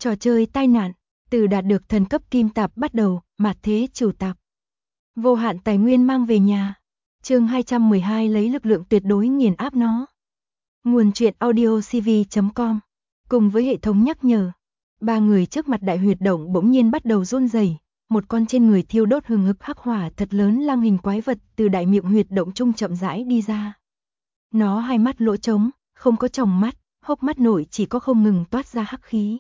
Trò chơi tai nạn, từ đạt được thần cấp kim tạp bắt đầu, mạt thế chủ tạp. Vô hạn tài nguyên mang về nhà. Chương 212 lấy lực lượng tuyệt đối nghiền áp nó. Nguồn truyện audio cv.com. Cùng với hệ thống nhắc nhở, ba người trước mặt đại huyệt động bỗng nhiên bắt đầu run rẩy. Một con trên người thiêu đốt hừng hực hắc hỏa thật lớn lang hình quái vật từ đại miệng huyệt động trung chậm rãi đi ra. Nó hai mắt lỗ trống, không có tròng mắt, hốc mắt nổi chỉ có không ngừng toát ra hắc khí.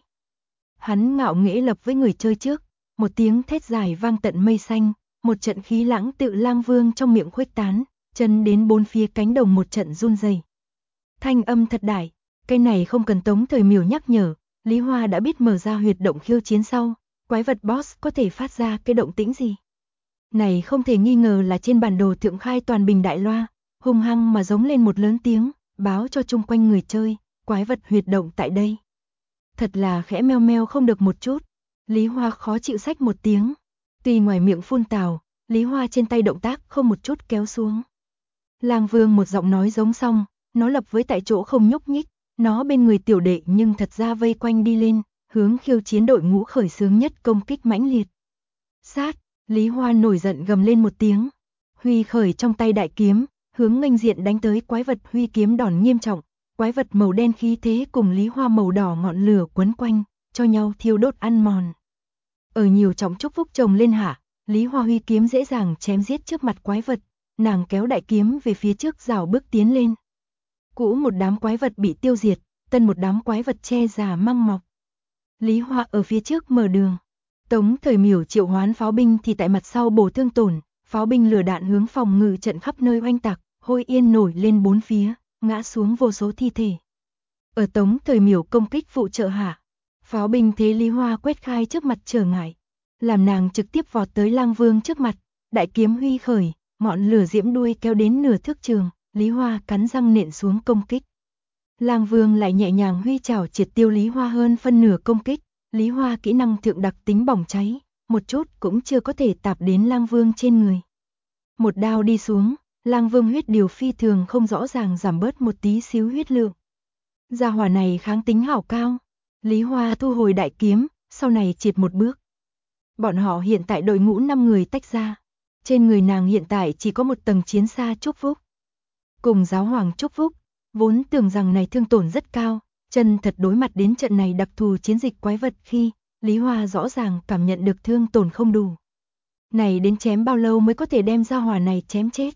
Hắn ngạo nghễ lập với người chơi trước, một tiếng thét dài vang tận mây xanh, một trận khí lãng tự lang vương trong miệng khuếch tán, chân đến bốn phía cánh đồng một trận run rẩy. Thanh âm thật đại, cái này không cần Tống Thời Miểu nhắc nhở, Lý Hoa đã biết mở ra huyệt động khiêu chiến sau, quái vật boss có thể phát ra cái động tĩnh gì. Này không thể nghi ngờ là trên bản đồ thượng khai toàn bình đại loa, hung hăng mà giống lên một lớn tiếng, báo cho chung quanh người chơi, quái vật huyệt động tại đây. Thật là khẽ meo meo không được một chút, Lý Hoa khó chịu xách một tiếng. Tuy ngoài miệng phun tào, Lý Hoa trên tay động tác không một chút kéo xuống. Lang Vương một giọng nói giống xong, nó lập với tại chỗ không nhúc nhích, nó bên người tiểu đệ nhưng thật ra vây quanh đi lên, hướng khiêu chiến đội ngũ khởi xướng nhất công kích mãnh liệt. Sát, Lý Hoa nổi giận gầm lên một tiếng, huy khởi trong tay đại kiếm, hướng nghênh diện đánh tới quái vật huy kiếm đòn nghiêm trọng, quái vật màu đen khí thế cùng Lý Hoa màu đỏ ngọn lửa quấn quanh, cho nhau thiêu đốt ăn mòn. Ở nhiều trọng chúc phúc chồng lên hạ, Lý Hoa huy kiếm dễ dàng chém giết trước mặt quái vật, nàng kéo đại kiếm về phía trước rảo bước tiến lên. Cũ một đám quái vật bị tiêu diệt, tân một đám quái vật che già măng mọc. Lý Hoa ở phía trước mở đường. Tống Thời Miểu triệu hoán pháo binh thì tại mặt sau bổ thương tổn, pháo binh lửa đạn hướng phòng ngự trận khắp nơi oanh tạc, hôi yên nổi lên bốn phía, ngã xuống vô số thi thể. Ở Tống Thời Miểu công kích phụ trợ hạ, pháo binh thế Lý Hoa quét khai trước mặt trở ngại, làm nàng trực tiếp vọt tới Lang Vương trước mặt, đại kiếm huy khởi, ngọn lửa diễm đuôi kéo đến nửa thước trường, Lý Hoa cắn răng nện xuống công kích. Lang Vương lại nhẹ nhàng huy chảo triệt tiêu Lý Hoa hơn phân nửa công kích, Lý Hoa kỹ năng thượng đặc tính bỏng cháy, một chút cũng chưa có thể tạp đến Lang Vương trên người. Một đao đi xuống, Lang Vương huyết điều phi thường không rõ ràng giảm bớt một tí xíu huyết lượng. Gia hỏa này kháng tính hảo cao, Lý Hoa thu hồi đại kiếm, sau này triệt một bước. Bọn họ hiện tại đội ngũ 5 người tách ra, trên người nàng hiện tại chỉ có một tầng chiến xa chúc phúc. Cùng giáo hoàng chúc phúc, vốn tưởng rằng này thương tổn rất cao, chân thật đối mặt đến trận này đặc thù chiến dịch quái vật khi, Lý Hoa rõ ràng cảm nhận được thương tổn không đủ. Này đến chém bao lâu mới có thể đem gia hỏa này chém chết.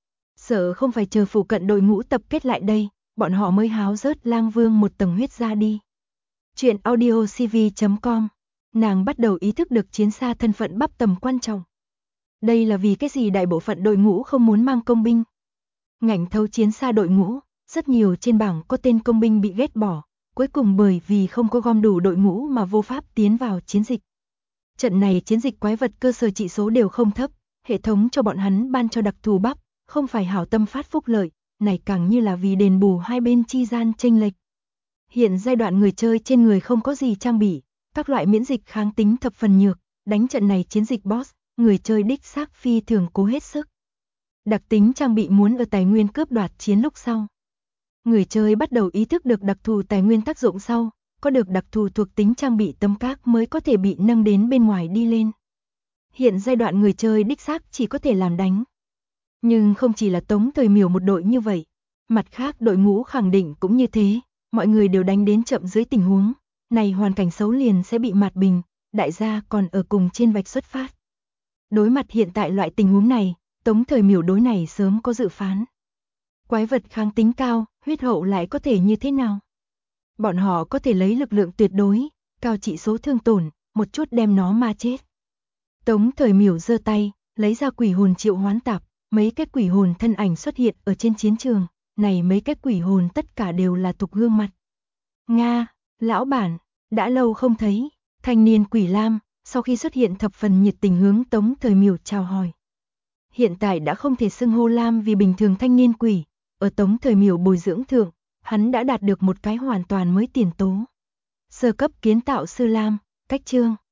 Sợ không phải chờ phụ cận đội ngũ tập kết lại đây, bọn họ mới háo rớt Lang Vương một tầng huyết ra đi. Chuyện audio cv.com. Nàng bắt đầu ý thức được chiến xa thân phận bắp tầm quan trọng. Đây là vì cái gì đại bộ phận đội ngũ không muốn mang công binh. Ngảnh thấu chiến xa đội ngũ, rất nhiều trên bảng có tên công binh bị ghét bỏ, cuối cùng bởi vì không có gom đủ đội ngũ mà vô pháp tiến vào chiến dịch. Trận này chiến dịch quái vật cơ sở trị số đều không thấp, hệ thống cho bọn hắn ban cho đặc thù bắp, không phải hảo tâm phát phúc lợi, này càng như là vì đền bù hai bên chi gian chênh lệch. Hiện giai đoạn người chơi trên người không có gì trang bị, các loại miễn dịch kháng tính thập phần nhược, đánh trận này chiến dịch boss, người chơi đích xác phi thường cố hết sức. Đặc tính trang bị muốn ở tài nguyên cướp đoạt chiến lúc sau. Người chơi bắt đầu ý thức được đặc thù tài nguyên tác dụng sau, có được đặc thù thuộc tính trang bị tấm các mới có thể bị nâng đến bên ngoài đi lên. Hiện giai đoạn người chơi đích xác chỉ có thể làm đánh. Nhưng không chỉ là Tống Thời Miểu một đội như vậy, mặt khác đội ngũ khẳng định cũng như thế, mọi người đều đánh đến chậm dưới tình huống, này hoàn cảnh xấu liền sẽ bị mạt bình, đại gia còn ở cùng trên vạch xuất phát. Đối mặt hiện tại loại tình huống này, Tống Thời Miểu đối này sớm có dự phán. Quái vật kháng tính cao, huyết hậu lại có thể như thế nào? Bọn họ có thể lấy lực lượng tuyệt đối, cao trị số thương tổn, một chút đem nó ma chết. Tống Thời Miểu giơ tay, lấy ra quỷ hồn triệu hoán tạp, mấy cái quỷ hồn thân ảnh xuất hiện ở trên chiến trường, này mấy cái quỷ hồn tất cả đều là tục gương mặt. Nga, lão bản, đã lâu không thấy, thanh niên quỷ lam, sau khi xuất hiện thập phần nhiệt tình hướng Tống Thời Miểu chào hỏi. Hiện tại đã không thể xưng hô lam vì bình thường thanh niên quỷ, ở Tống Thời Miểu bồi dưỡng thượng, hắn đã đạt được một cái hoàn toàn mới tiền tố. Sơ cấp kiến tạo sư lam, cách chương.